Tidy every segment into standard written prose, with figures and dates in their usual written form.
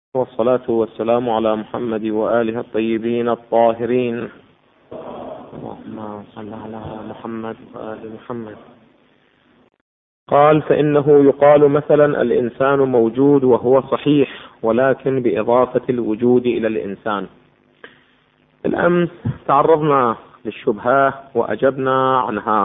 والصلاة والسلام على محمد وآله الطيبين الطاهرين. اللهم صل على محمد وآل محمد. قال: فإنه يقال مثلا الإنسان موجود وهو صحيح، ولكن بإضافة الوجود إلى الإنسان. الأمس تعرضنا للشبهة وأجبنا عنها،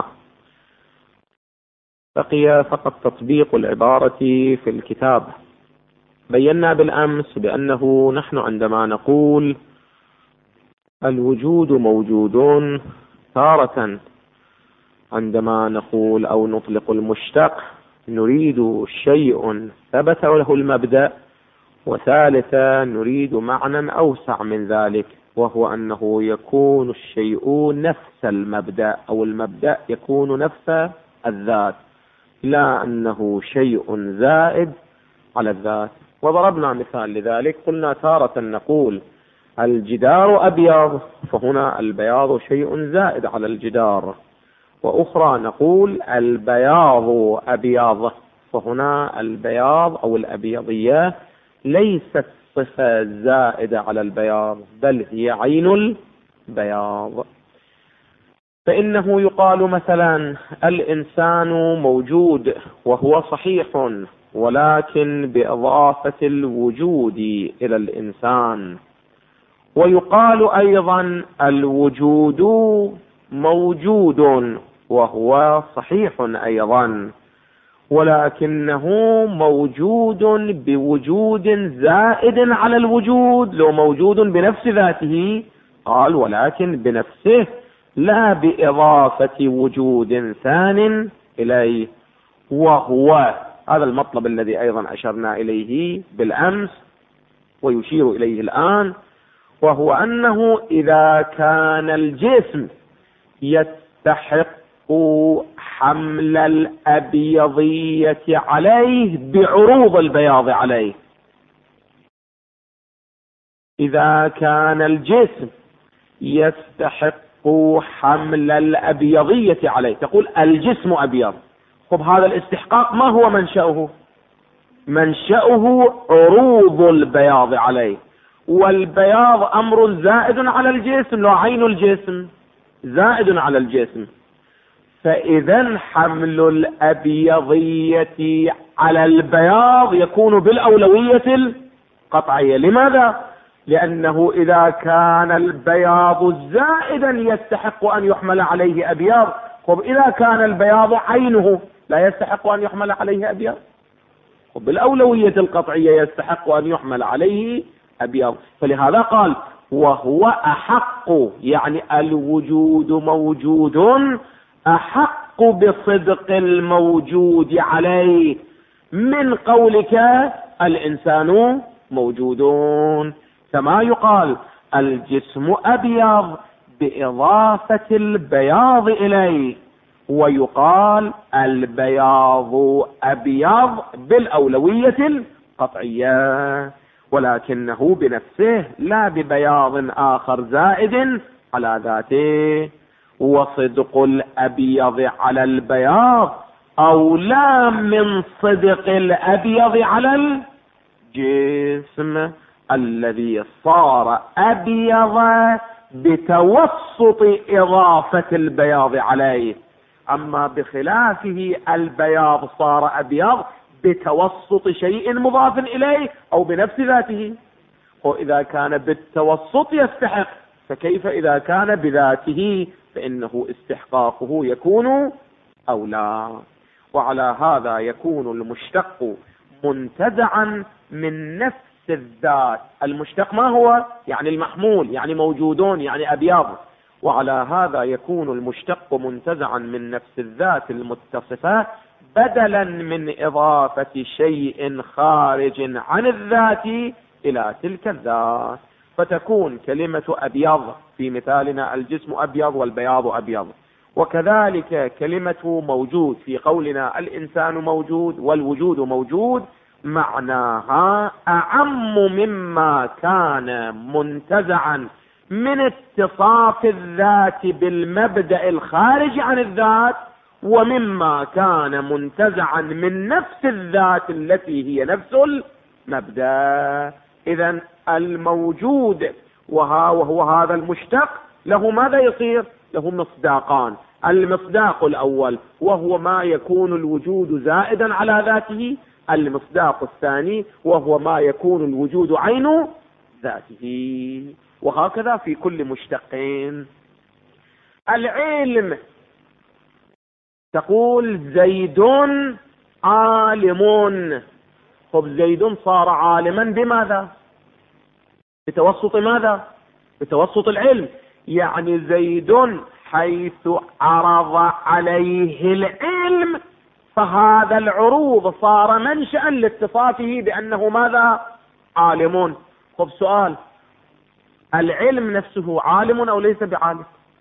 بقي فقط تطبيق العبارة في الكتاب. بينا بالأمس بأنه نحن عندما نقول الوجود موجود تارة، عندما نقول أو نطلق المشتق نريد شيء ثبت له المبدأ، وثالثا نريد معنى أوسع من ذلك، وهو أنه يكون الشيء نفس المبدأ أو المبدأ يكون نفس الذات، لا أنه شيء زائد على الذات. وضربنا مثال لذلك، قلنا تارة نقول الجدار أبيض، فهنا البياض شيء زائد على الجدار، وأخرى نقول البياض أبيض، فهنا البياض أو الأبيضية ليست صفة زائدة على البياض، بل هي عين البياض. فإنه يقال مثلا الإنسان موجود وهو صحيح، ولكن بإضافة الوجود إلى الإنسان. ويقال أيضا الوجود موجود وهو صحيح أيضا، ولكنه موجود بوجود زائد على الوجود. لو موجود بنفس ذاته قال ولكن بنفسه، لا بإضافة وجود ثان إليه. وهو هذا المطلب الذي أيضا أشرنا إليه بالأمس ويشير إليه الآن، وهو أنه إذا كان الجسم يستحق حمل الأبيضية عليه بعروض البياض عليه، إذا كان الجسم يستحق حمل الأبيضية عليه، تقول الجسم أبيض، خب هذا الاستحقاق ما هو منشأه؟ منشأه عروض البياض عليه، والبياض أمر زائد على الجسم، لو عين الجسم زائد على الجسم. فإذا حمل الأبيضية على البياض يكون بالأولوية القطعية. لماذا؟ لأنه إذا كان البياض زائدا يستحق أن يحمل عليه أبيض، طب إذا كان البياض عينه لا يستحق أن يحمل عليه أبيض، بالأولوية القطعية يستحق أن يحمل عليه أبيض. فلهذا قال وهو أحق، يعني الوجود موجود أحق بصدق الموجود عليه من قولك الإنسان موجودون. كما يقال الجسم أبيض بإضافة البياض إليه، ويقال البياض أبيض بالأولوية القطعية، ولكنه بنفسه لا ببياض آخر زائد على ذاته. وصدق الأبيض على البياض أولى من صدق الأبيض على الجسم الذي صار أبيض بتوسط إضافة البياض عليه، أما بخلافه البياض صار أبيض بتوسط شيء مضاف إليه أو بنفس ذاته. وإذا كان بالتوسط يستحق، فكيف إذا كان بذاته؟ فإنه استحقاقه يكون أولى. وعلى هذا يكون المشتق منتزعا من نفس الذات. المشتق ما هو؟ يعني المحمول، يعني موجودون، يعني أبيض. وعلى هذا يكون المشتق منتزعا من نفس الذات المتصفة، بدلا من إضافة شيء خارج عن الذات إلى تلك الذات. فتكون كلمة أبيض في مثالنا الجسم أبيض والبياض أبيض، وكذلك كلمة موجود في قولنا الإنسان موجود والوجود موجود، معناها أعم مما كان منتزعا من اتصاف الذات بالمبدأ الخارج عن الذات، ومما كان منتزعا من نفس الذات التي هي نفس المبدأ. إذن الموجود وهو هذا المشتق له ماذا يصير؟ له مصداقان. المصداق الأول وهو ما يكون الوجود زائدا على ذاته، المصداق الثاني وهو ما يكون الوجود عين ذاته، وهكذا في كل مشتقين. العلم تقول زيد عالم. طب زيد صار عالما بماذا؟ بتوسط ماذا؟ بتوسط العلم. يعني زيد حيث عرض عليه العلم فهذا العروض صار منشأ لاتصافه بأنه ماذا؟ عالم. طب سؤال، العلم نفسه عالم أو ليس بعالم؟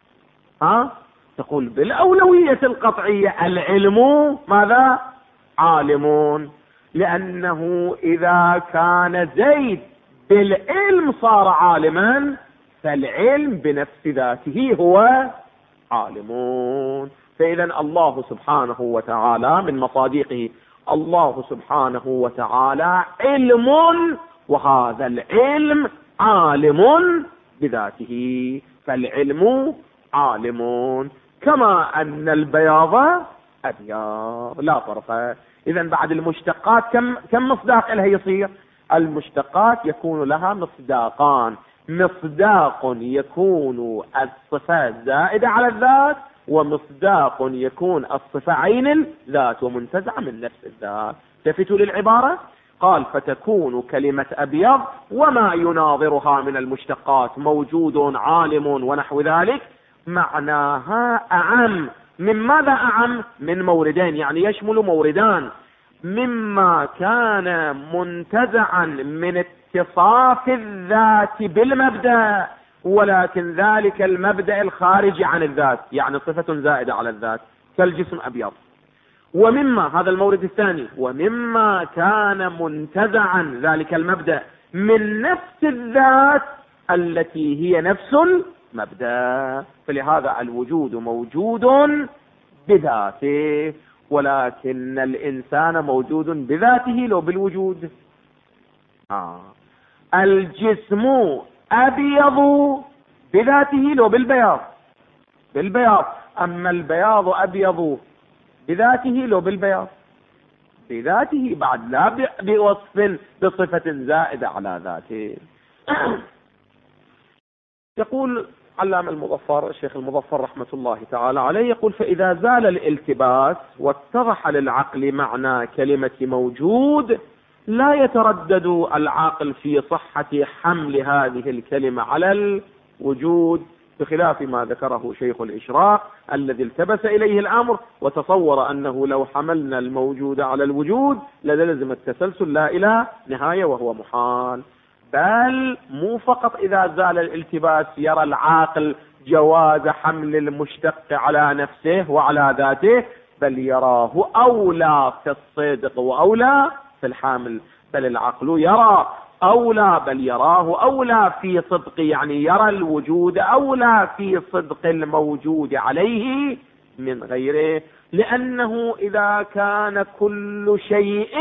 تقول بالأولوية القطعية العلم ماذا؟ عالم، لأنه إذا كان زيد بالعلم صار عالما فالعلم بنفس ذاته هو عالم. فإذا الله سبحانه وتعالى من مصادقه الله سبحانه وتعالى علم، وهذا العلم عالم بذاته، فالعلم عالم. كما أن البياض أبيض لا فرق. إذا بعد المشتقات كم مصداق لها يصير؟ المشتقات يكون لها مصداقان، مصداق يكون الصفة زائدة على الذات، ومصداق يكون الصفة عين الذات ومنتزعة من نفس الذات. تفتوا للعبارة؟ قال فتكون كلمة أبيض وما يناظرها من المشتقات موجود عالم ونحو ذلك معناها أعم. من ماذا أعم؟ من موردين، يعني يشمل موردان. مما كان منتزعا من اتصاف الذات بالمبدأ، ولكن ذلك المبدأ الخارج عن الذات، يعني صفة زائدة على الذات كالجسم أبيض. ومما، هذا المورد الثاني، ومما كان منتزعا ذلك المبدأ من نفس الذات التي هي نفس المبدأ. فلهذا الوجود موجود بذاته، ولكن الإنسان موجود بذاته لو بالوجود. الجسم أبيض بذاته لو بالبياض. أما البياض أبيض بذاته لو بالبياض، بذاته بعد لا بوصف بصفة زائدة على ذاته. يقول علامة المظفر الشيخ المظفر رحمة الله تعالى عليه، يقول فإذا زال الالتباس واتضح للعقل معنى كلمة موجود لا يتردد العاقل في صحة حمل هذه الكلمة على الوجود، بخلاف ما ذكره شيخ الإشراق الذي التبس إليه الأمر وتصور أنه لو حملنا الموجود على الوجود للزم التسلسل لا إلى نهاية وهو محال. بل مو فقط إذا زال الالتباس يرى العاقل جواز حمل المشتق على نفسه وعلى ذاته، بل يراه أولى في الصدق وأولى في الحمل. بل العقل يرى أولى، بل يراه أولى في صدق، يعني يرى الوجود أولى في صدق الموجود عليه من غيره، لأنه إذا كان كل شيء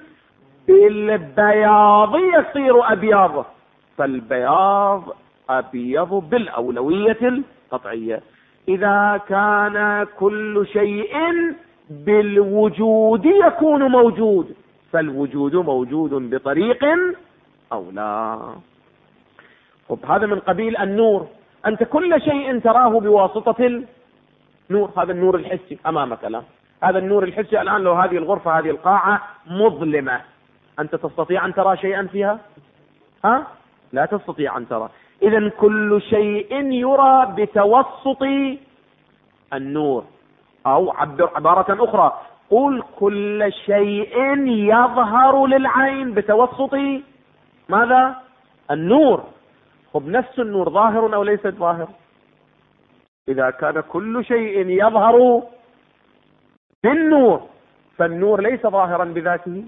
بالبياض يصير أبيض، فالبياض أبيض بالأولوية القطعية. إذا كان كل شيء بالوجود يكون موجود، فالوجود موجود بطريق أولى. هذا من قبيل النور. أنت كل شيء تراه بواسطة النور، هذا النور الحسي أمامك الآن. هذا النور الحسي الآن لو هذه الغرفة هذه القاعة مظلمة أنت تستطيع أن ترى شيئا فيها؟ لا تستطيع أن ترى. إذن كل شيء يرى بتوسط النور، أو عبارة أخرى قل كل شيء يظهر للعين بتوسط ماذا؟ النور. نفس النور ظاهر أو ليس ظاهر؟ إذا كان كل شيء يظهر بالنور فالنور ليس ظاهرا بذاته.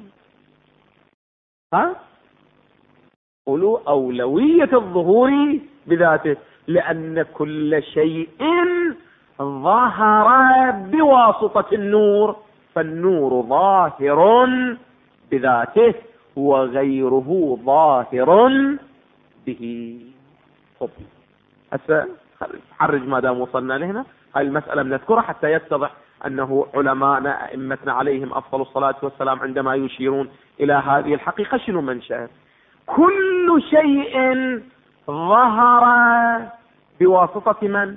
قولوا أولوية الظهور بذاته، لأن كل شيء ظهر بواسطة النور، فالنور ظاهر بذاته وغيره ظاهر به. هسه حرج ما دام وصلنا لهنا، هاي المسألة بنذكرها حتى يتضح أنه علماءنا أئمتنا عليهم أفضل الصلاة والسلام عندما يشيرون إلى هذه الحقيقة شنو منشأ؟ كل شيء ظهر بواسطة من؟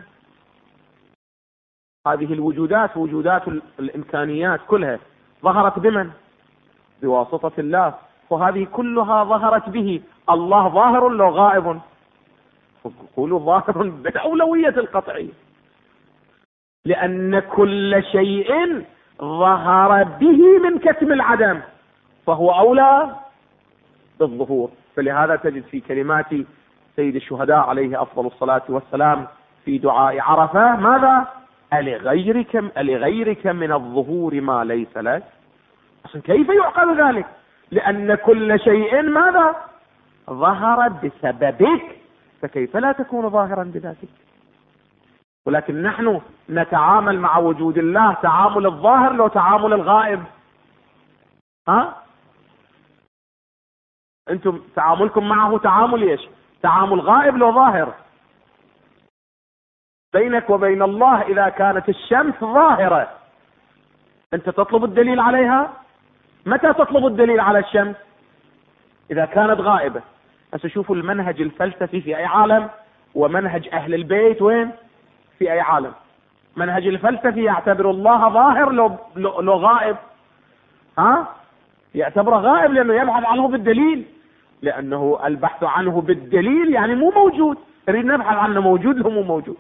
هذه الوجودات، وجودات الإمكانيات كلها ظهرت بمن؟ بواسطة الله. وهذه كلها ظهرت به. الله ظاهر لو غائب؟ قولوا ظاهر بالأولوية القطعية، لأن كل شيء ظهر به من كتم العدم فهو أولى بالظهور. فلهذا تجد في كلمات سيد الشهداء عليه أفضل الصلاة والسلام في دعاء عرفة ماذا؟ ألغيرك من الظهور ما ليس لك. كيف يعقل ذلك؟ لأن كل شيء ماذا؟ ظهر بسببك، فكيف لا تكون ظاهرا بذاتك؟ ولكن نحن نتعامل مع وجود الله تعامل الظاهر لو تعامل الغائب. انتم تعاملكم معه تعامل ايش؟ تعامل غائب لو ظاهر. بينك وبين الله اذا كانت الشمس ظاهرة انت تطلب الدليل عليها. متى تطلب الدليل على الشمس؟ اذا كانت غائبة. هسه شوفوا المنهج الفلسفي في اي عالم، ومنهج اهل البيت وين؟ في اي عالم. منهج الفلسفي يعتبر الله ظاهر لو غائب. يعتبره غائب لانه يبحث عنه بالدليل، لانه البحث عنه بالدليل يعني مو موجود. نريد نبحث عنه موجود لو مو موجود.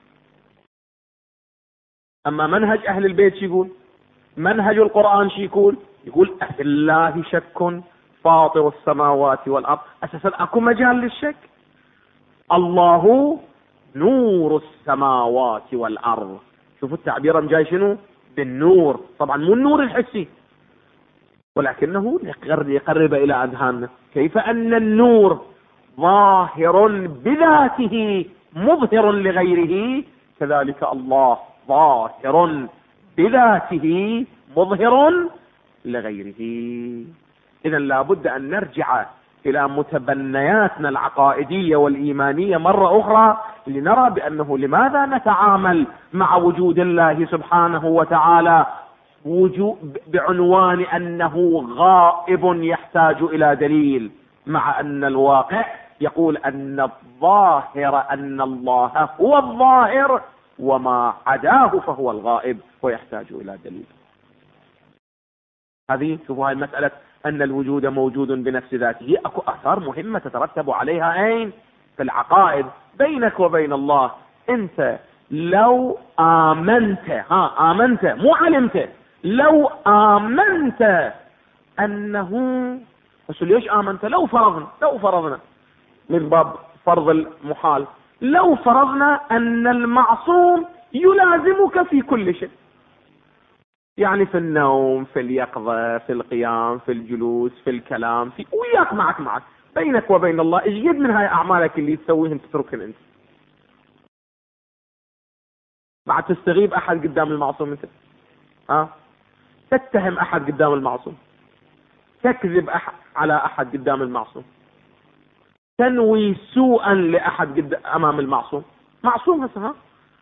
اما منهج اهل البيت شو يقول؟ منهج القرآن شو يقول؟ يقول أفي الله شك فاطر السماوات والأرض. أساسا أكو مجال للشك. الله نور السماوات والأرض. شوفوا التعبير جاي شنو؟ بالنور. طبعا مو النور الحسي، ولكنه يقرب إلى أذهاننا. كيف أن النور ظاهر بذاته مظهر لغيره، كذلك الله ظاهر بذاته مظهر لغيره. إذا لابد أن نرجع إلى متبنياتنا العقائدية والإيمانية مرة أخرى لنرى بأنه لماذا نتعامل مع وجود الله سبحانه وتعالى بعنوان أنه غائب يحتاج إلى دليل، مع أن الواقع يقول أن الظاهر أن الله هو الظاهر وما عداه فهو الغائب ويحتاج إلى دليل. هذه شوفوا هاي المسألة أن الوجود موجود بنفس ذاته. أكو آثار مهمة تترتب عليها أين؟ في العقائد بينك وبين الله. أنت لو آمنت مو علمت، لو آمنت أنه، بس ليش آمنت؟ لو فرضنا من باب فرض المحال، لو فرضنا أن المعصوم يلازمك في كل شيء، يعني في النوم، في اليقظة، في القيام، في الجلوس، في الكلام، في وياك معك بينك وبين الله، ايش قد من هاي أعمالك اللي تسويهم تتركن أنت؟ بعد تستغيب أحد قدام المعصوم أنت؟ تتهم أحد قدام المعصوم، تكذب على أحد قدام المعصوم، تنوي سوءا لأحد أمام المعصوم. معصوم هسه.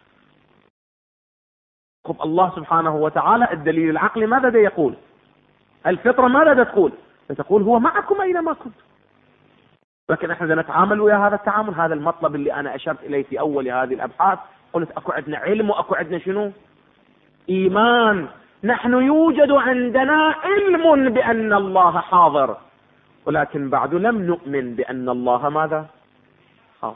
خب الله سبحانه وتعالى الدليل العقلي ماذا دا يقول؟ الفطرة ماذا دا تقول؟ تقول هو معكم أينما كنتم. لكن احنا نتعامل ويا هذا التعامل. هذا المطلب اللي أنا أشرت إليه في أول هذه الأبحاث. قلت أكو عندنا علم وأكو عندنا شنو؟ إيمان. نحن يوجد عندنا علم بأن الله حاضر، ولكن بعد لم نؤمن بأن الله ماذا؟ حاضر.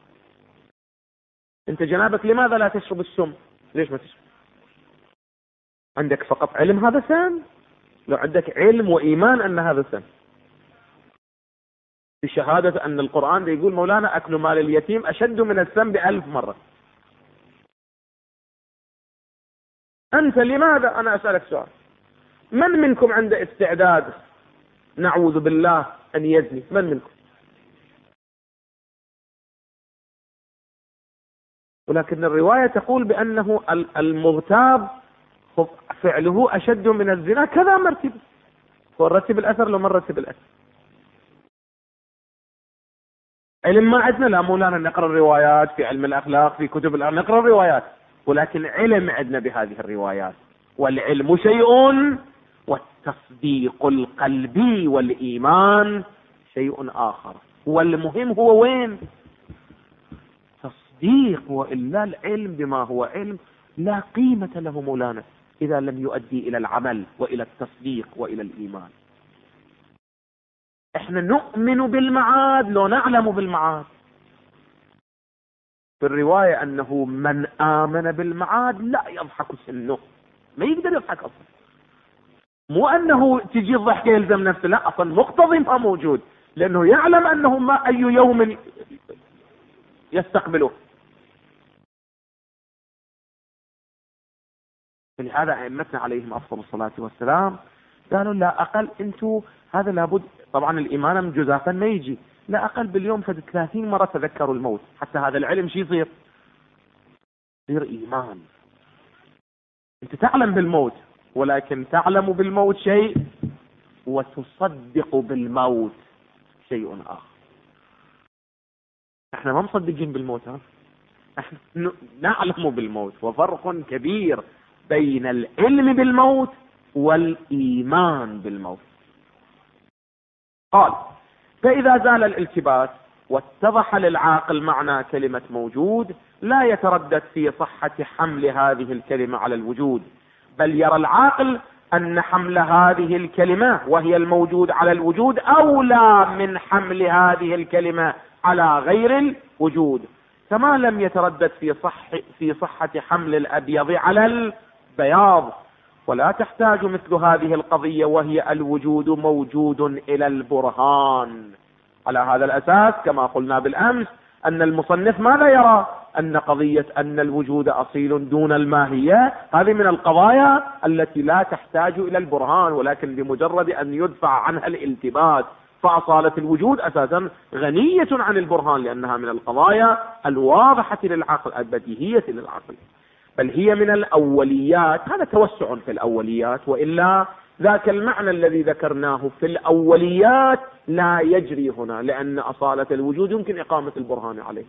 أنت جنابك لماذا لا تشرب السم؟ ليش ما تشرب؟ عندك فقط علم هذا سم؟ لو عندك علم وإيمان أن هذا سم، بشهادة أن القرآن يقول مولانا أكل مال اليتيم أشد من السم ب1000 مرة. أنت لماذا؟ أنا أسألك سؤال، من منكم عنده استعداد نعوذ بالله أن يزني؟ من منكم؟ ولكن الرواية تقول بأنه المغتاب فعله أشد من الزنا كذا مرتبة. هو رتب الأثر لو ما رتب الأثر؟ علم ما عندنا، لا مولانا نقرأ الروايات في علم الأخلاق في كتب الأخلاق نقرأ الروايات، ولكن علم عندنا بهذه الروايات. والعلم شيء والتصديق القلبي والإيمان شيء آخر. والمهم هو وين؟ تصديق، وإلا العلم بما هو علم لا قيمة له مولانا إذا لم يؤدي إلى العمل وإلى التصديق وإلى الإيمان. احنا نؤمن بالمعاد لو نعلم بالمعاد. في الرواية أنه من آمن بالمعاد لا يضحك سنه، ما يقدر يضحك أصلا. مو أنه تجي الضحكة يلزم نفسه، لا، أصلا مقتضي ما موجود، لأنه يعلم أنه ما أي يوم يستقبله. فلهذا أئمتنا عليهم أفضل الصلاة والسلام قالوا لا أقل أنتوا هذا لابد، طبعا الإيمان من جزافا ما يجي، لا أقل باليوم 30 مرة تذكروا الموت، حتى هذا العلم شي يصير إيمان. أنت تعلم بالموت، ولكن تعلم بالموت شيء وتصدق بالموت شيء آخر. احنا ما مصدقين بالموت، احنا نعلم بالموت، وفرق كبير بين العلم بالموت والإيمان بالموت. قال فإذا زال الالتباس واتضح للعاقل معنى كلمة موجود لا يتردد في صحة حمل هذه الكلمة على الوجود، بل يرى العاقل أن حمل هذه الكلمة وهي الموجود على الوجود أولى من حمل هذه الكلمة على غير الوجود، كما لم يتردد في صحة حمل الأبيض على البياض. ولا تحتاج مثل هذه القضية وهي الوجود موجود إلى البرهان. على هذا الأساس كما قلنا بالأمس أن المصنف ماذا يرى؟ أن قضية أن الوجود أصيل دون الماهية هذه من القضايا التي لا تحتاج إلى البرهان، ولكن بمجرد أن يدفع عنها الالتباس، فأصالة الوجود أساسا غنية عن البرهان، لأنها من القضايا الواضحة للعقل البديهية للعقل، بل هي من الأوليات. هذا توسع في الأوليات، وإلا ذاك المعنى الذي ذكرناه في الأوليات لا يجري هنا، لأن أصالة الوجود يمكن إقامة البرهان عليه.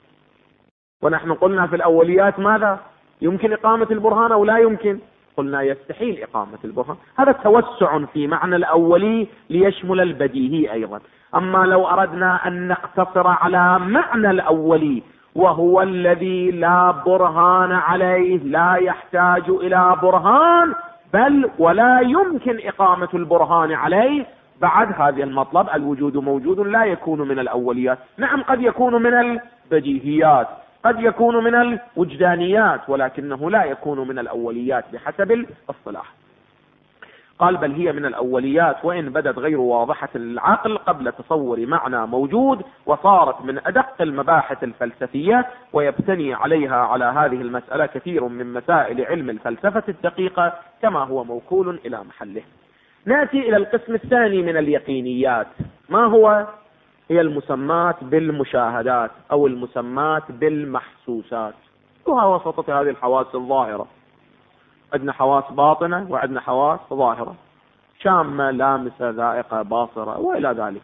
ونحن قلنا في الأوليات ماذا؟ يمكن إقامة البرهان أو لا يمكن؟ قلنا يستحيل إقامة البرهان. هذا توسع في معنى الأولي ليشمل البديهي أيضا. أما لو أردنا أن نقتصر على معنى الأولي وهو الذي لا برهان عليه، لا يحتاج إلى برهان، بل ولا يمكن إقامة البرهان عليه، بعد هذا المطلب الوجود موجود لا يكون من الأوليات. نعم قد يكون من البديهيات، قد يكون من الوجدانيات، ولكنه لا يكون من الأوليات بحسب الاصطلاح. قال بل هي من الأوليات وإن بدت غير واضحة للعقل قبل تصور معنى موجود، وصارت من أدق المباحث الفلسفية، ويبتني عليها على هذه المسألة كثير من مسائل علم الفلسفة الدقيقة كما هو موكول إلى محله. نأتي إلى القسم الثاني من اليقينيات. ما هو؟ هي المسمات بالمشاهدات أو المسمات بالمحسوسات، ووسطة هذه الحواس الظاهرة. عندنا حواس باطنة وعندنا حواس ظاهرة، شامة لامسة ذائقة باصرة وإلى ذلك.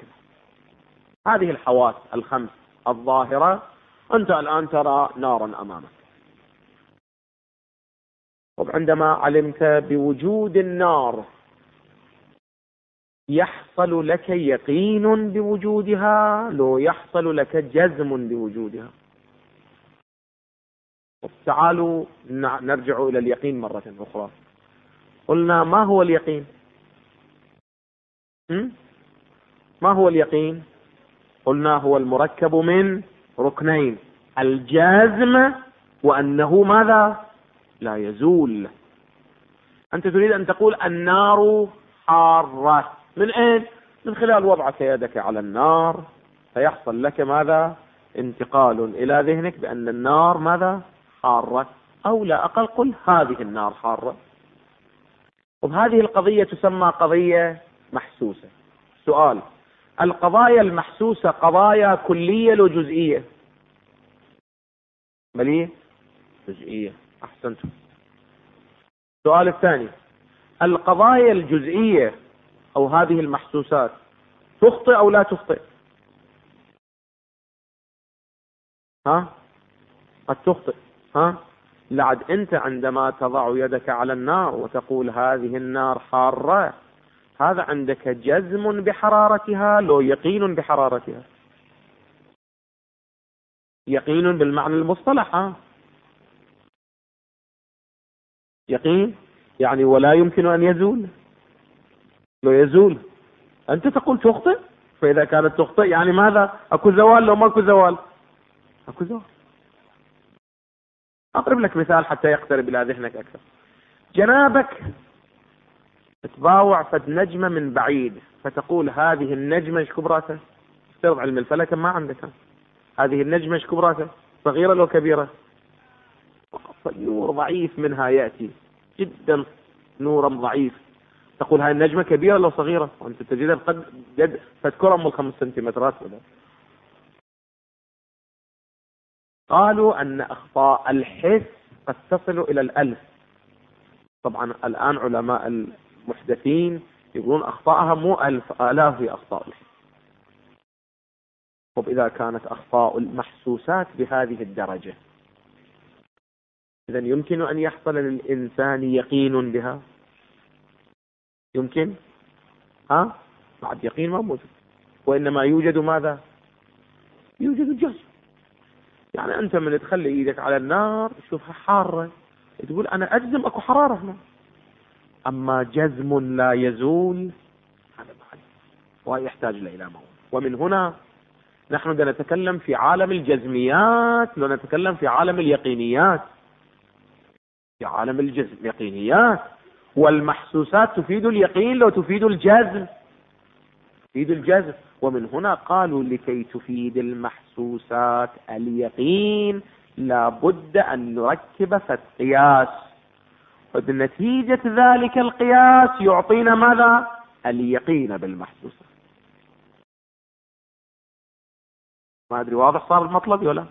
هذه الحواس الخمس الظاهرة، أنت الآن ترى نارا أمامك، وعندما علمت بوجود النار يحصل لك يقين بوجودها لو يحصل لك جزم بوجودها. تعالوا نرجع إلى اليقين مرة أخرى. قلنا ما هو اليقين؟ ما هو اليقين؟ قلنا هو المركب من ركنين، الجازم وأنه ماذا؟ لا يزول. أنت تريد أن تقول النار حارة، من أين؟ من خلال وضعك يدك على النار فيحصل لك ماذا؟ انتقال إلى ذهنك بأن النار ماذا؟ حارة، أو لا أقل قل هذه النار حارة. وبهذه القضية تسمى قضية محسوسة. سؤال: القضايا المحسوسة قضايا كلية لو جزئية؟ بليه جزئية، أحسنتم. السؤال الثاني: القضايا الجزئية أو هذه المحسوسات تخطئ أو لا تخطئ؟ ها قد تخطئ. ها لعد أنت عندما تضع يدك على النار وتقول هذه النار حارة، هذا عندك جزم بحرارتها لو يقين بحرارتها؟ يقين بالمعنى المصطلح. يقين يعني ولا يمكن أن يزول. لو يزول أنت تقول تخطئ، فإذا كانت تخطئ يعني ماذا؟ أكو زوال لو ما أكو زوال؟ أكو زوال. أضرب لك مثال حتى يقترب إلى ذهنك أكثر. جنابك تباوع فد نجمة من بعيد فتقول هذه النجمة ايش كبراتها؟ افترض علم الفلك ما عندك. هذه النجمة ايش كبراتها؟ صغيرة لو كبيرة؟ نور ضعيف منها يأتي جدا، نورا ضعيف، تقول هاي النجمة كبيرة لو صغيرة؟ وانت تجدها قد فتكرة من 5 سنتيمترات. قالوا أن أخطاء الحس قد تصل إلى 1000. طبعا الآن علماء المحدثين يقولون أخطاءها مو 1000، آلاف هي أخطاء الحس. طب إذا كانت أخطاء المحسوسات بهذه الدرجة، إذن يمكن أن يحصل للإنسان يقين بها؟ يمكن؟ بعد يقين ما موجود، وإنما يوجد ماذا؟ يوجد جزم. يعني أنت من تخلي إيدك على النار تشوفها حارة تقول أنا أجزم أكو حرارة هنا، أما جزم لا يزول هذا بعد ويحتاج إلى موت. ومن هنا نحن نتكلم في عالم الجزميات، لو نتكلم في عالم اليقينيات. في عالم اليقينيات والمحسوسات تفيد اليقين لو تفيد الجزم، تفيد الجزم. ومن هنا قالوا لكي تفيد المحسوسات اليقين لابد أن نركب فالقياس، وبنتيجة ذلك القياس يعطينا ماذا؟ اليقين بالمحسوسات. ما أدري واضح صار المطلب ولا؟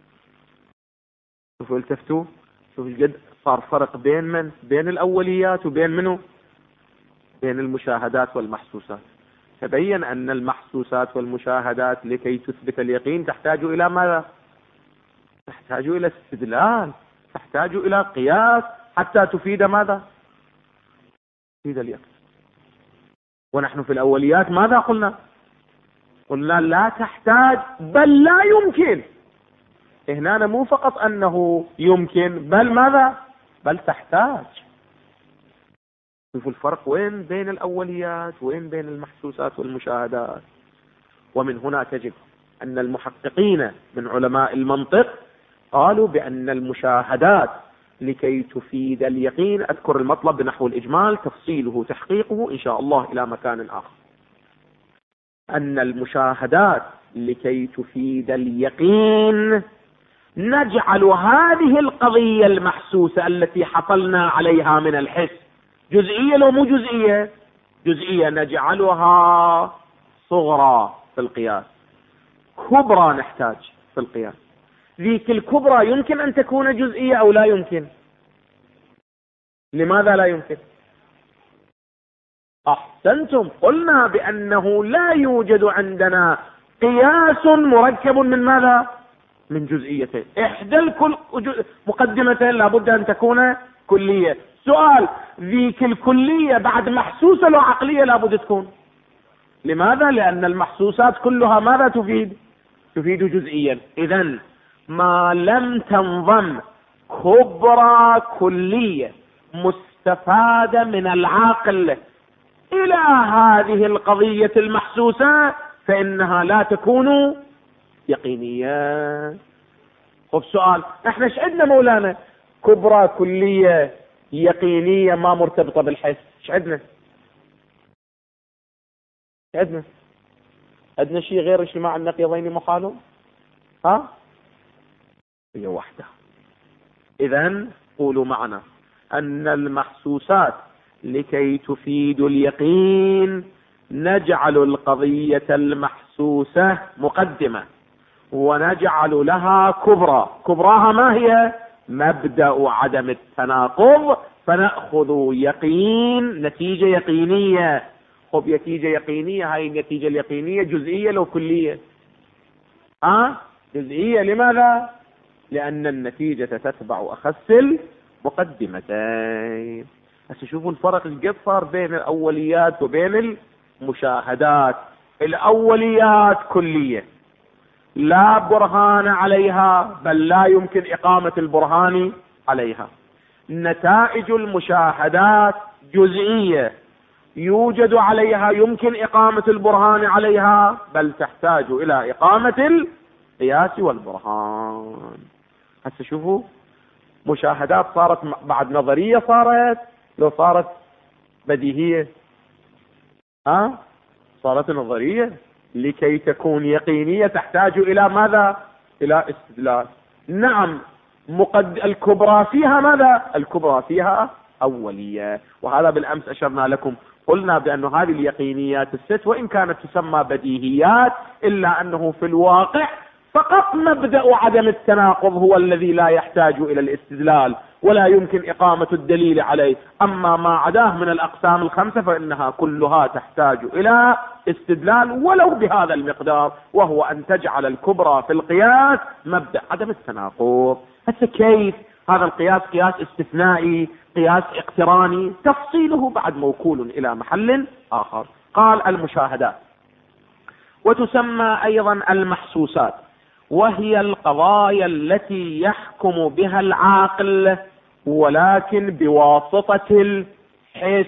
شوفوا التفتوا، شوفوا قد صار فرق بين بين الأوليات وبين منه؟ بين المشاهدات والمحسوسات. تبين أن المحسوسات والمشاهدات لكي تثبت اليقين تحتاج إلى ماذا؟ تحتاج إلى استدلال، تحتاج إلى قياس حتى تفيد ماذا؟ تفيد اليقين. ونحن في الأوليات ماذا قلنا؟ قلنا لا تحتاج بل لا يمكن. هنا مو فقط أنه يمكن بل ماذا؟ بل تحتاج. شوفوا الفرق وين بين الأوليات وين بين المحسوسات والمشاهدات. ومن هنا تجد أن المحققين من علماء المنطق قالوا بأن المشاهدات لكي تفيد اليقين، أذكر المطلب بنحو الإجمال، تفصيله تحقيقه إن شاء الله إلى مكان آخر، أن المشاهدات لكي تفيد اليقين نجعل هذه القضية المحسوسة التي حصلنا عليها من الحس جزئية لو مو جزئية؟ جزئية، نجعلها صغرى في القياس، كبرى نحتاج في القياس. ذيك الكبرى يمكن أن تكون جزئية أو لا يمكن؟ لماذا لا يمكن؟ أحسنتم، قلنا بأنه لا يوجد عندنا قياس مركب من ماذا؟ من جزئيتين. إحدى مقدمتين لابد أن تكون كلية. سؤال، ذيك الكلية بعد محسوسة لو عقلية لابد تكون. لماذا؟ لأن المحسوسات كلها ماذا تفيد؟ تفيد جزئيا. إذن ما لم تنضم كبرى كلية مستفادة من العقل إلى هذه القضية المحسوسة فإنها لا تكون يقينية. خب سؤال، احنا ايش عندنا مولانا؟ كبرى كلية يقينية ما مرتبطة بالحس، ايش عندنا؟ عندنا شيء غير اجتماع النقيضين محال؟ هي واحدة. إذن قولوا معنا أن المحسوسات لكي تفيد اليقين نجعل القضية المحسوسة مقدمة ونجعل لها كبرى. كبراها ما هي؟ مبدأ عدم التناقض، فنأخذ يقين نتيجة يقينية. خب نتيجة يقينية، هاي النتيجة اليقينية جزئية لو كلية؟ جزئية. لماذا؟ لأن النتيجة تتبع أخس المقدمتين. هسه شوفوا الفرق قد صار بين الأوليات وبين المشاهدات. الأوليات كلية لا برهان عليها، بل لا يمكن إقامة البرهان عليها. نتائج المشاهدات جزئية يوجد عليها يمكن إقامة البرهان عليها، بل تحتاج إلى إقامة القياس والبرهان. هسه شوفوا مشاهدات صارت بعد نظرية، صارت لو صارت بديهية صارت نظرية. لكي تكون يقينية تحتاج إلى ماذا؟ إلى استدلال. نعم الكبرى فيها ماذا؟ الكبرى فيها أولية. وهذا بالأمس أشرنا لكم، قلنا بأن هذه اليقينيات الست وإن كانت تسمى بديهيات، إلا أنه في الواقع فقط مبدأ عدم التناقض هو الذي لا يحتاج إلى الاستدلال ولا يمكن إقامة الدليل عليه. أما ما عداه من الأقسام الخمسة فإنها كلها تحتاج إلى استدلال ولو بهذا المقدار، وهو أن تجعل الكبرى في القياس مبدأ عدم التناقض. هسه كيف هذا القياس؟ قياس استثنائي، قياس اقتراني، تفصيله بعد موكول إلى محل آخر. قال المشاهدات، وتسمى أيضا المحسوسات، وهي القضايا التي يحكم بها العاقل ولكن بواسطة الحس.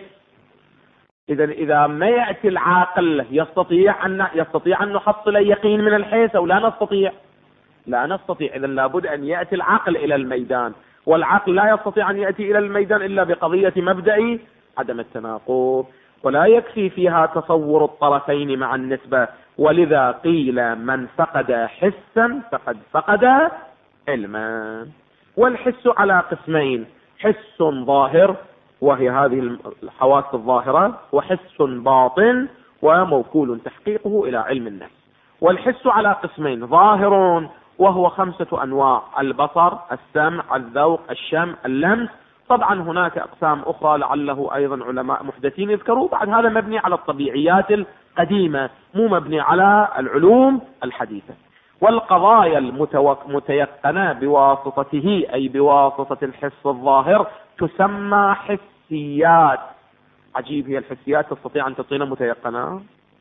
إذا ما يأتي العاقل يستطيع أن نحصل يقين من الحس أو لا نستطيع؟ لا نستطيع. إذا لابد أن يأتي العقل إلى الميدان، والعقل لا يستطيع أن يأتي إلى الميدان إلا بقضية مبدأ عدم التناقض. ولا يكفي فيها تصور الطرفين مع النسبة، ولذا قيل من فقد حسا فقد فقد علما. والحس على قسمين: حس ظاهر وهي هذه الحواس الظاهرة، وحس باطن وموكول تحقيقه إلى علم النفس. والحس على قسمين: ظاهر وهو 5 أنواع: البصر، السمع، الذوق، الشم، اللمس. طبعا هناك أقسام أخرى لعله أيضا علماء محدثين يذكروا. بعد هذا مبني على الطبيعيات القديمة، مو مبني على العلوم الحديثة. والقضايا المتيقنة بواسطته أي بواسطة الحس الظاهر تسمى حسيات. عجيب، هي الحسيات تستطيع أن تعطينا متيقنة؟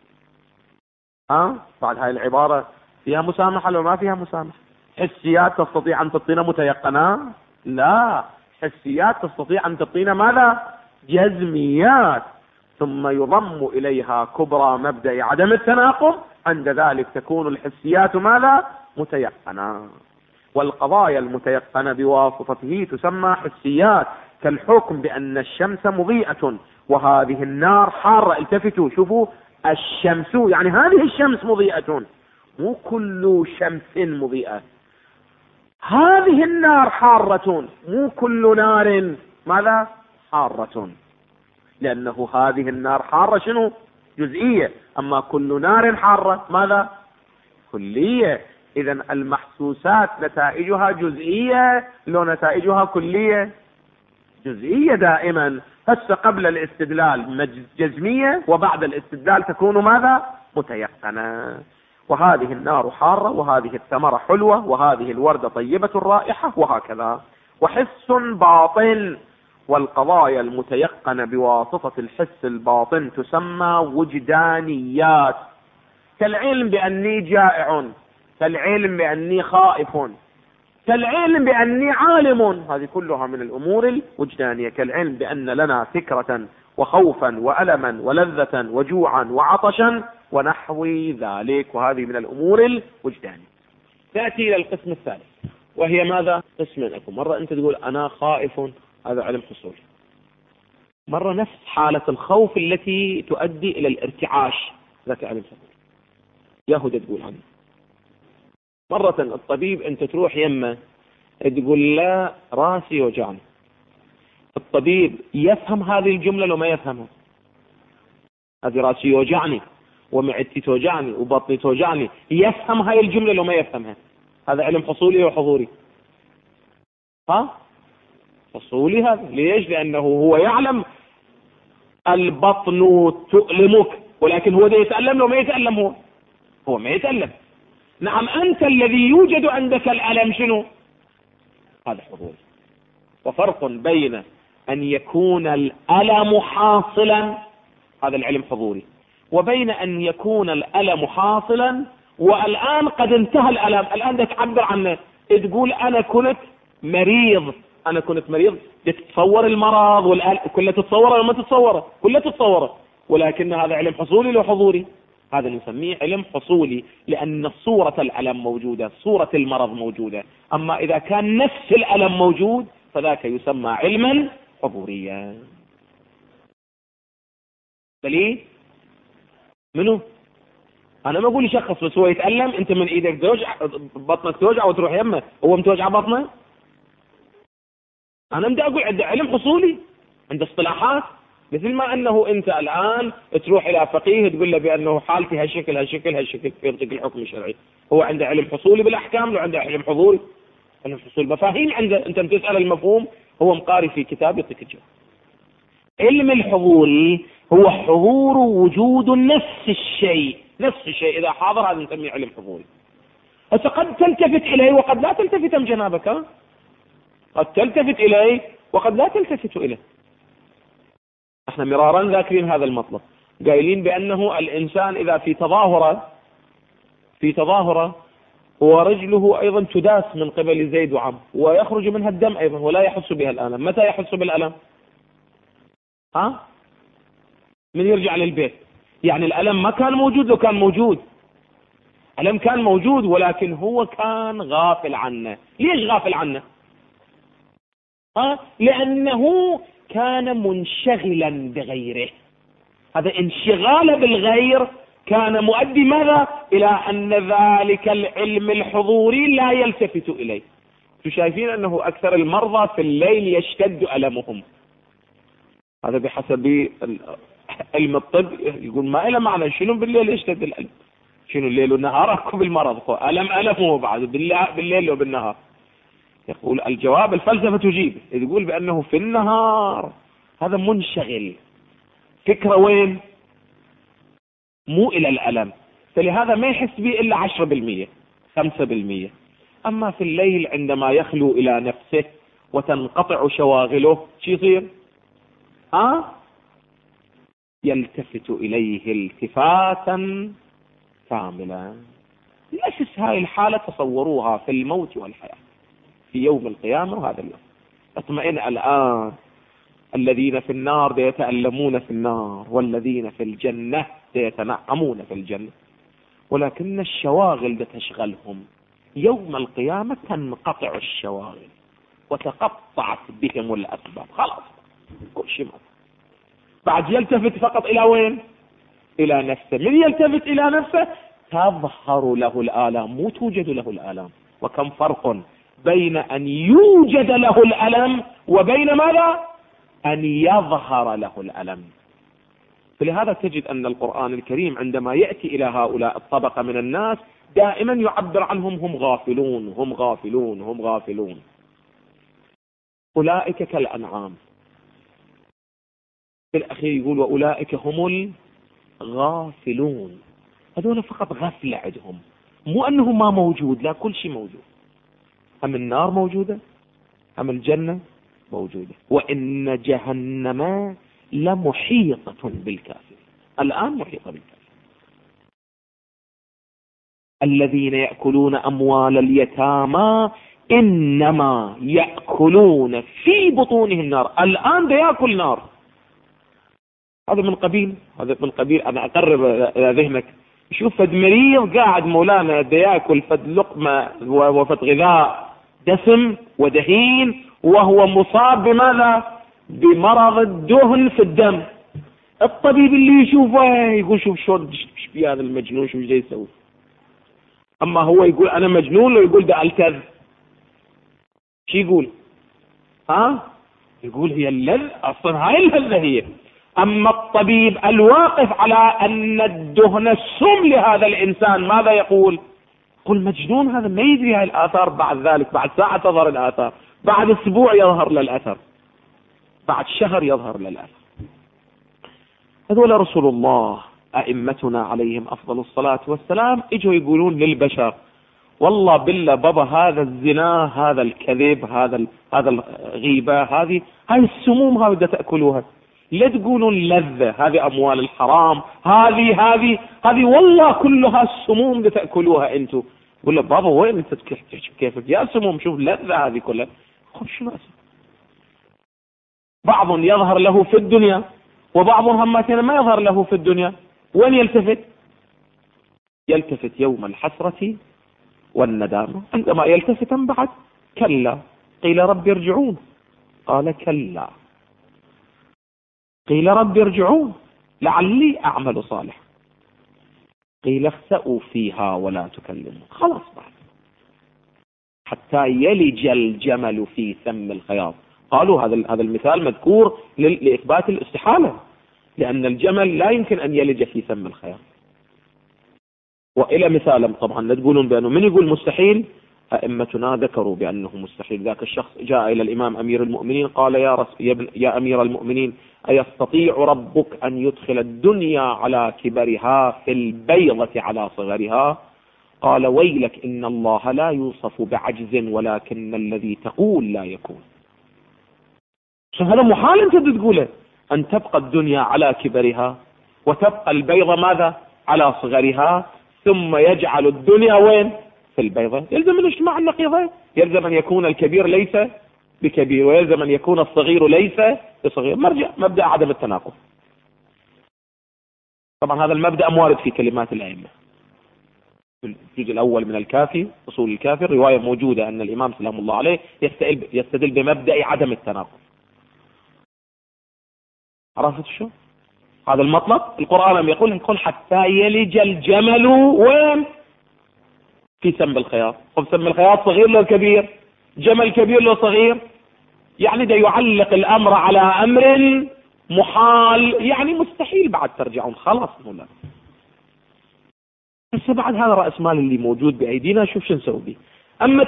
بعد هاي العبارة فيها مسامحة لو ما فيها مسامحة؟ حسيات تستطيع أن تعطينا متيقنة؟ لا، حسيات تستطيع أن تعطينا ماذا؟ جزميات، ثم يضم إليها كبرى مبدأ عدم التناقض. عند ذلك تكون الحسيات ماذا؟ متيقنة. والقضايا المتيقنة بواسطته تسمى حسيات، كالحكم بأن الشمس مضيئة وهذه النار حارة. التفتوا شوفوا، الشمس يعني هذه الشمس مضيئة، مو كل شمس مضيئة. هذه النار حارة، مو كل نار ماذا؟ حارة. لأنه هذه النار حارة شنو؟ جزئية، أما كل نار حارة ماذا؟ كلية. إذا المحسوسات نتائجها جزئية لو نتائجها كلية؟ جزئية دائما. هسه قبل الاستدلال جزمية، وبعد الاستدلال تكون ماذا؟ متيقنة. وهذه النار حارة، وهذه الثمرة حلوة، وهذه الوردة طيبة الرائحة، وهكذا. وحس باطن، والقضايا المتيقنة بواسطة الحس الباطن تسمى وجدانيات، كالعلم بأني جائع، كالعلم بأني خائف، كالعلم بأني عالم. هذه كلها من الأمور الوجدانية. كالعلم بأن لنا فكرة وخوفا وألما ولذة وجوعا وعطشا ونحو ذلك، وهذه من الأمور الوجدانية. تأتي إلى القسم الثالث، وهي ماذا؟ قسمين أكو. مرة أنت تقول أنا خائف، هذا علم حصول. مرة نفس حالة الخوف التي تؤدي إلى الارتعاش، ذاك علم حصول. يهود تقول عنه. مرة الطبيب أنت تروح يمه تقول لا راسي يوجعني، الطبيب يفهم هذه الجملة لو ما يفهمها؟ هذه راسي يوجعني ومعدتي توجعني وبطني توجعني، يفهم هاي الجملة لو ما يفهمها؟ هذا علم حصولي وحضوري؟ حصولي هذا. ليش؟ لأنه هو يعلم البطن تؤلمك، ولكن هو ده يتألم لو ما يتألم. هو ما يتألم، نعم أنت الذي يوجد عندك الألم شنو؟ هذا حضوري. وفرق بين أن يكون الألم حاصلا، هذا العلم حضوري، وبين أن يكون الألم حاصلا والآن قد انتهى الألم، الآن بدك تعبر عنه، تقول أنا كنت مريض، أنا كنت مريض، تتصور المرض والألم كلها تتصوره ولا ما تتصوره؟ كلها تتصوره، ولكن هذا علم حصولي لو حضوري؟ هذا نسميه علم حصولي، لأن صورة الألم موجودة، صورة المرض موجودة. أما إذا كان نفس الألم موجود فذاك يسمى علما حضوريا. دليل منو؟ أنا ما أقول يشخص، بس هو يتألم، أنت من إيدك توجع، بطنك توجع وتروح يمه، هو متوجع بطنه؟ أنا بدي أقول عنده علم حصولي، عنده اصطلاحات، مثل ما أنه أنت الآن تروح إلى فقيه تقول له بأنه حالتي هالشكل هالشكل هالشكل يعطيك الحكم الشرعي، هو عنده علم حصولي بالأحكام، لو عنده علم حضوري، علم حصول مفاهيم عنده، أنت تسأل المفهوم هو مقاري في كتاب يعطيك الجواب. علم الحضوري هو حضور وجود نفس الشيء، نفس الشيء إذا حاضر هذا نسميه علم حضوري. هسه قد تلتفت إليه وقد لا تلتفت أم جنابك، قد تلتفت إليه وقد لا تلتفت إليه. احنا مرارا ذاكرين هذا المطلب، قايلين بأنه الإنسان إذا في تظاهرة ورجله أيضا تداس من قبل زيد وعم ويخرج منها الدم أيضا ولا يحس بها الألم، متى يحس بالألم؟ من يرجع للبيت، يعني الألم ما كان موجود، لو كان موجود ألم كان موجود ولكن هو كان غافل عنه. ليش غافل عنه؟ لأنه كان منشغلا بغيره، هذا انشغال بالغير كان مؤدي ماذا؟ إلى أن ذلك العلم الحضوري لا يلتفت إليه. شايفين أنه أكثر المرضى في الليل يشتد ألمهم، هذا بحسب علم الطب يقول ما إلى معنى شنو بالليل يشتد الألم، شنو الليل والنهار أكو بالمرض، ألمه بعد بالليل وبالنهار. يقول الجواب الفلسفة تجيب، تقول بأنه في النهار هذا منشغل، فكرة وين؟ مو إلى الألم، فلهذا ما يحس به إلا 10% 5%. أما في الليل عندما يخلو إلى نفسه وتنقطع شواغله شو يصير؟ يلتفت إليه التفاتا كاملا. نفس هاي الحالة تصوروها في الموت والحياة في يوم القيامة، وهذا اليوم اطمئن الآن، الذين في النار يتألمون في النار والذين في الجنة يتنعمون في الجنة، ولكن الشواغل تشغلهم. يوم القيامة تنقطع الشواغل وتقطعت بهم الأسباب، خلاص كل شيء بعد يلتفت فقط إلى وين؟ إلى نفسه. من يلتفت إلى نفسه تظهر له الآلام، مو توجد له الآلام. وكم فرق بين أن يوجد له الألم وبين ماذا؟ أن يظهر له الألم. فلهذا تجد أن القرآن الكريم عندما يأتي إلى هؤلاء الطبقة من الناس دائما يعبر عنهم هم غافلون هم غافلون هم غافلون. أولئك كالأنعام، في الأخير يقول وأولئك هم الغافلون. هذول فقط غفلة عندهم، مو أنه ما موجود، لا كل شيء موجود. أم النار موجودة، أم الجنة موجودة، وإن جهنم لمحيطة بالكافرين، الآن محيطة بالكافرين. الذين يأكلون أموال اليتامى إنما يأكلون في بطونهم النار، الآن ده يأكل نار. هذا من قبيل أنا أقرب إلى ذهنك، شوف فد مريض قاعد مولانا ده يأكل فد لقمة وفد غذاء دسم ودهين وهو مصاب بماذا؟ بمرض الدهن في الدم. الطبيب اللي يشوفه يقول شوف شو في هذا المجنون شو جاي يسوي. أما هو يقول أنا مجنون، لو يقول ده الكذ شو يقول؟ يقول هي اللذ، أصلا هاي اللذة هي. أما الطبيب الواقف على أن الدهن سم لهذا الإنسان ماذا يقول؟ قل مجنون هذا، ما يدري هاي الآثار، بعد ذلك بعد ساعة تظهر الآثار، بعد أسبوع يظهر للأثر، بعد شهر يظهر للأثر. هذول رسول الله أئمتنا عليهم أفضل الصلاة والسلام اجوا يقولون للبشر والله بالله بابا هذا الزنا، هذا الكذب، هذا الغيبة، هذه السموم هذه تأكلوها. لا تقولون لذة، هذه أموال الحرام، هذه والله كلها السموم تأكلوها أنتم. يقول له بابا وين أنت كيفك يا سموم، شوف لذة هذه كلها. خش ناس بعض يظهر له في الدنيا وبعضهم مثلا ما يظهر له في الدنيا. وين يلتفت يوم الحسرة والندامة. عندما يلتفت بعد كلا قيل رب ارجعون، قال كلا قيل رب ارجعون لعلي أعمل صالح، قيل اخسأوا فيها ولا تكلموا. خلاص بعد حتى يلج الجمل في سم الخياط. قالوا هذا المثال مذكور لإثبات الاستحالة، لأن الجمل لا يمكن أن يلج في سم الخياط. وإلى مثال طبعا لا تقولون بأنه من يقول مستحيل، أئمتنا ذكروا بأنه مستحيل. ذاك الشخص جاء إلى الإمام أمير المؤمنين قال يا أمير المؤمنين أيستطيع ربك أن يدخل الدنيا على كبرها في البيضة على صغرها؟ قال ويلك إن الله لا يوصف بعجز ولكن الذي تقول لا يكون. هذا محال أنت تقوله، أن تبقى الدنيا على كبرها وتبقى البيضة ماذا على صغرها، ثم يجعل الدنيا وين في البيضة. يلزم الاجتماع النقيضين، يلزم أن يكون الكبير ليس بكبير، ويلزم أن يكون الصغير ليس بصغير. مرجع مبدأ عدم التناقض. طبعا هذا المبدأ موارد في كلمات الأئمة. في الجزء الأول من الكافي أصول الكافي رواية موجودة أن الإمام سلام الله عليه يستدل بمبدأ عدم التناقض. عرفت شو هذا المطلب؟ القرآن لم يقول حتى يلج الجمل وين في سم الخياط. سم الخياط صغير لو كبير، جمل كبير لو صغير، يعني ده يعلق الأمر على أمر محال، يعني مستحيل بعد ترجعون. خلاص مولانا بس بعد هذا رأس مال اللي موجود بأيدينا، شوف شو نسوي به. أما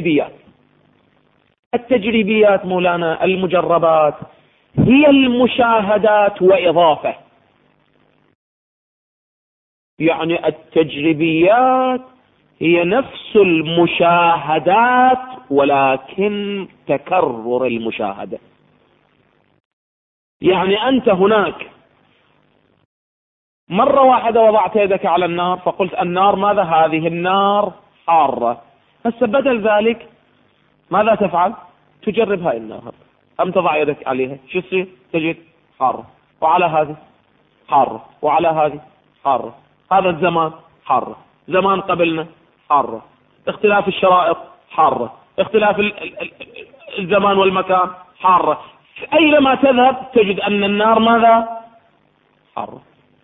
التجريبيات مولانا المجربات هي المشاهدات وإضافة. يعني التجريبيات هي نفس المشاهدات ولكن تكرر المشاهدة. يعني أنت هناك مرة واحدة وضعت يدك على النار فقلت النار ماذا، هذه النار حارة. هسه بدل ذلك ماذا تفعل؟ تجرب هاي النار، أم تضع يدك عليها، شو يصير؟ تجد حارة، وعلى هذه حارة، وعلى هذه حارة. هذا الزمان حارة، زمان قبلنا حارة، اختلاف الشرائط حارة، اختلاف الزمان والمكان حارة. أينما تذهب تجد أن النار ماذا؟ حارة.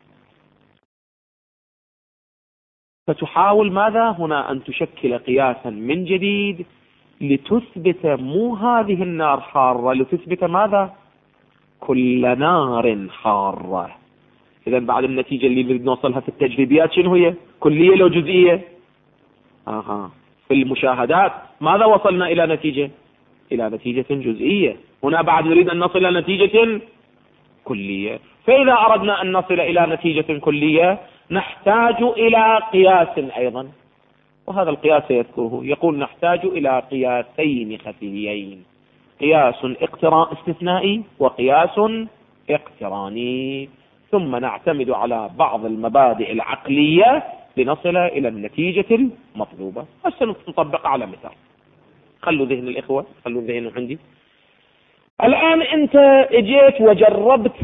فتحاول ماذا هنا أن تشكل قياسا من جديد لتثبت مو هذه النار حارة، لتثبت ماذا؟ كل نار حارة. إذا بعد النتيجة اللي نريد نوصلها في التجريبيات شنو هي؟ كلية لو جزئية؟ في المشاهدات ماذا وصلنا إلى نتيجة؟ إلى نتيجة جزئية. هنا بعد نريد أن نصل إلى نتيجة كلية. فإذا أردنا أن نصل إلى نتيجة كلية نحتاج إلى قياس أيضا، وهذا القياس يذكره، يقول نحتاج إلى قياسين خفيين، قياس استثنائي وقياس اقتراني، ثم نعتمد على بعض المبادئ العقلية لنصل إلى النتيجة المطلوبة. هسه نطبق على مثال. خلوا ذهن الإخوة، خلوا ذهن عندي. الآن أنت اجيت وجربت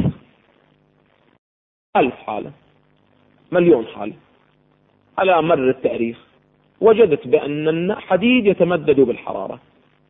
1000 حالة، 1,000,000 حالة على مر التاريخ، وجدت بأن الحديد يتمدد بالحرارة.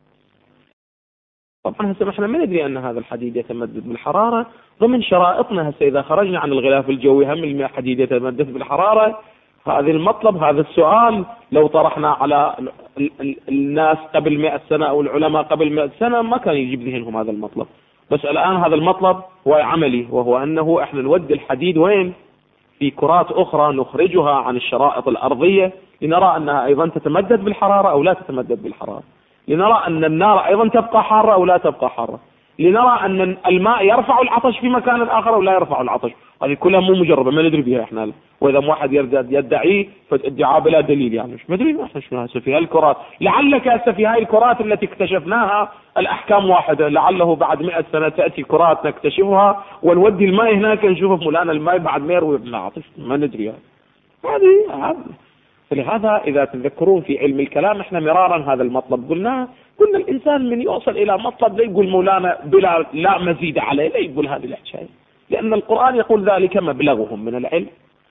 طبعا هسه احنا ما ندري أن هذا الحديد يتمدد بالحرارة ضمن شرائطنا. هسه إذا خرجنا عن الغلاف الجوي هم الحديد يتمدد بالحرارة. هذا المطلب، هذا السؤال لو طرحنا على الناس قبل 100 سنة أو العلماء قبل 100 سنة ما كان يجيب ذهنهم هذا المطلب. بس الآن هذا المطلب هو عملي، وهو أنه احنا نودي الحديد وين؟ في كرات أخرى نخرجها عن الشرائط الأرضية لنرى أنها أيضا تتمدد بالحرارة أو لا تتمدد بالحرارة، لنرى أن النار أيضا تبقى حارة أو لا تبقى حارة، لنرى أن الماء يرفع العطش في مكان آخر أو لا يرفع العطش. هذه كلها مو مجربة ما ندري بها احنا. واذا واحد يدعي فادعاء بلا دليل يعني مش مدري احنا شنو هسه في هالكرات. لعلك هسه في هاي الكرات التي اكتشفناها الاحكام واحدة، لعله بعد 100 سنة تأتي كرات نكتشفها ونودي الماء هناك نشوف مولانا الماء بعد ما يروي ما ندري يعني. هذه فلهذا إذا تذكرون في علم الكلام احنا مرارا هذا المطلب قلنا الإنسان من يوصل إلى مطلب لا يقول مولانا بلا لا مزيد عليه، لا يقول هذه الحكاية، لأن القرآن يقول ذلك مبلغهم من العلم.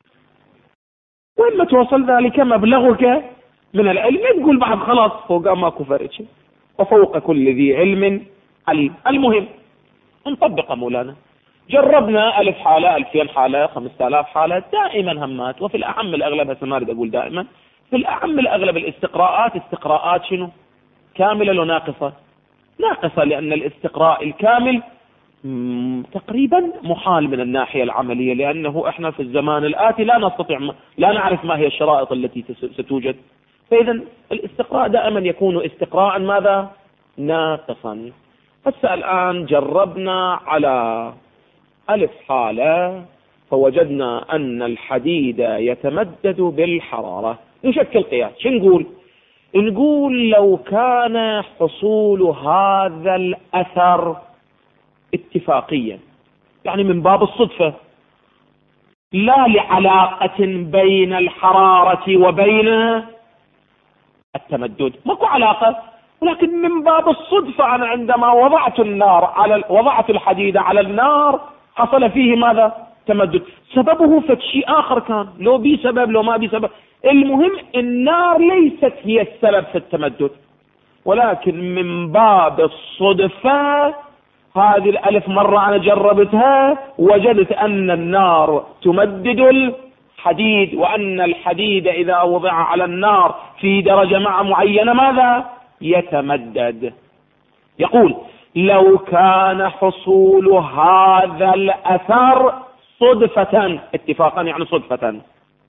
وإما توصل ذلك مبلغك من العلم يقول بعد خلاص فوق ماكو فرق وفوق كل ذي علم علم. المهم نطبق مولانا، جربنا 1000 حالة 2000 حالة 5000 حالة دائما همات، وفي الأعم الأغلب هسه ما أريد أقول دائما، في الأعم الأغلب استقراءات شنو؟ كاملة لو ناقصة؟ ناقصة، لأن الاستقراء الكامل تقريبا محال من الناحية العملية، لأنه احنا في الزمان الآتي لا نعرف ما هي الشرائط التي ستوجد. فإذا الاستقراء دائما يكون استقراء ماذا؟ ناقصا. هسه الآن جربنا على 1000 حالة فوجدنا أن الحديد يتمدد بالحرارة. نشكل قياس، شو نقول؟ نقول لو كان حصول هذا الأثر اتفاقيا، يعني من باب الصدفة، لا لعلاقة بين الحرارة وبين التمدد، ماكو علاقة، ولكن من باب الصدفة أنا عندما وضعت الحديد على النار حصل فيه ماذا؟ تمدد. سببه فشيء آخر كان، لو بي سبب لو ما بي سبب، المهم النار ليست هي السبب في التمدد، ولكن من باب الصدفة هذه 1000 مرة أنا جربتها وجدت أن النار تمدد الحديد، وأن الحديد إذا وضع على النار في درجة معينة ماذا؟ يتمدد. يقول لو كان حصول هذا الأثر صدفة اتفاقا، يعني صدفة،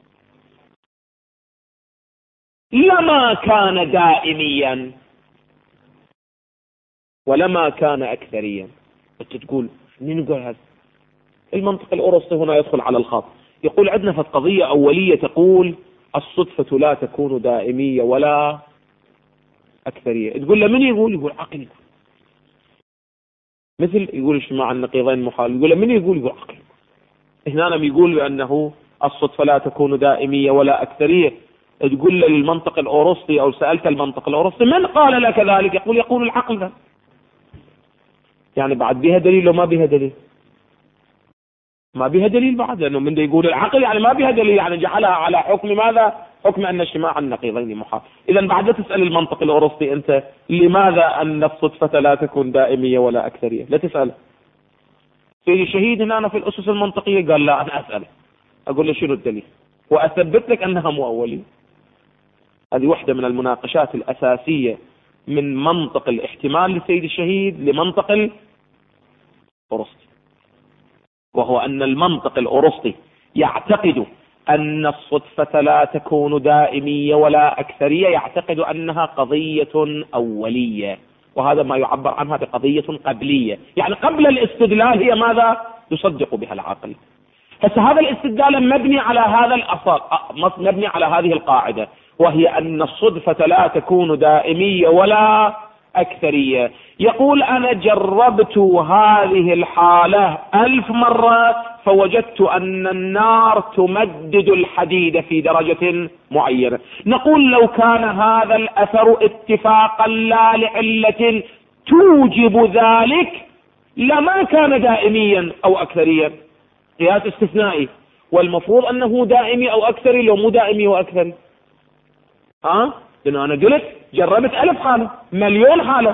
لما كان دائميا ولما كان أكثريا. أنت تقول مين يقول هذا؟ المنطق الأرسطي هنا يدخل على الخط، يقول عندنا في قضية أولية تقول الصدفة لا تكون دائمية ولا أكثرية. تقول له من يقول عقل، مثل يقول اجتماع النقيضين محال، يقول له من يقول عقل. هنا يقول بأنه الصدفة لا تكون دائمية ولا أكثرية. تقول له المنطق الأرسطي أو سألت المنطق الأرسطي من قال لك ذلك؟ يقول العقل ذا. يعني بعد بها دليل لو ما بها دليل؟ ما بها دليل بعد، لأنه من يقول العقل يعني ما بها دليل، يعني جعلها على حكم ماذا؟ حكم أن اجتماع النقيضين محال. إذا بعد تسأل المنطق الأرسطي أنت لماذا أن الصدفة لا تكون دائمية ولا أكثرية، لا تسأل. سيدي الشهيد هنا أنا في الأسس المنطقية قال لا، أنا أسأل أقول له شنو الدليل وأثبت لك أنها مؤولية. هذه واحدة من المناقشات الأساسية من منطق الاحتمال لسيد الشهيد لمنطق الأرسطي، وهو أن المنطق الأرسطي يعتقد أن الصدفة لا تكون دائمية ولا أكثرية، يعتقد أنها قضية أولية، وهذا ما يعبر عنها بقضية قبلية، يعني قبل الاستدلال هي ماذا؟ يصدق بها العقل. هذا الاستدلال مبني على هذا الأصل، مبني على هذه القاعدة، وهي أن الصدفة لا تكون دائمية ولا أكثرية. يقول أنا جربت هذه الحالة 1000 مرة فوجدت أن النار تمدد الحديد في درجة معينة. نقول لو كان هذا الأثر اتفاقا لا لعلة توجب ذلك لما كان دائميا أو أكثريا، قياس استثنائي، والمفروض أنه دائمي أو أكثري، لو مو دائمي وأكثري. لأنه أنا قلت جربت 1000 حالة، مليون حالة،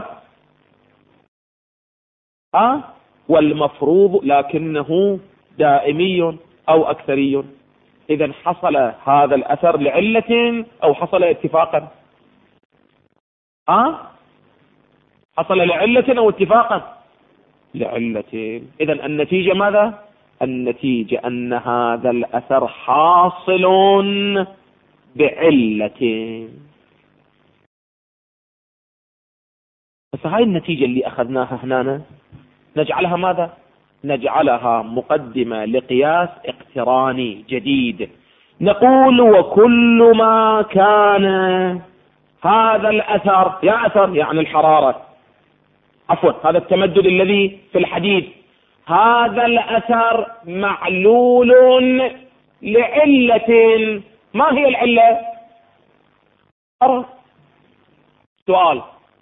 والمفروض لكنه دائمي أو أكثري. إذا حصل هذا الأثر لعلة أو حصل اتفاقا؟ حصل لعلة أو اتفاقا؟ لعلة. إذا النتيجة ماذا؟ النتيجة أن هذا الأثر حاصل بعلة. بس هاي النتيجة اللي أخذناها هنا نجعلها ماذا؟ نجعلها مقدمة لقياس اقتراني جديد. نقول وكل ما كان هذا الأثر، يا أثر يعني الحرارة، عفوا هذا التمدد الذي في الحديد، هذا الأثر معلول لعلة. ما هي العلة؟ سؤال.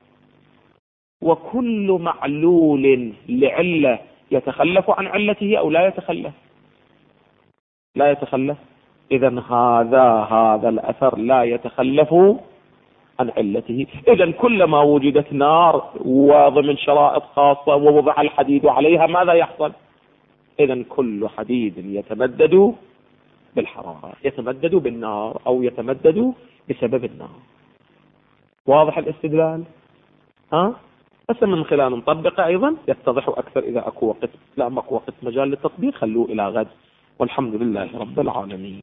وكل معلول لعلة يتخلف عن علته أو لا يتخلف؟ لا يتخلف. إذن هذا الأثر لا يتخلف عن علته. إذن كلما وجدت نار وضمن شرائط خاصة ووضع الحديد عليها ماذا يحصل؟ إذن كل حديد يتمدد بالحرارة، يتمدد بالنار أو يتمدد بسبب النار. واضح الاستدلال؟ بس من خلال نطبقه أيضا يتضح أكثر. إذا أكو وقت، لا أكو وقت مجال للتطبيق خلوه إلى غد، والحمد لله رب العالمين.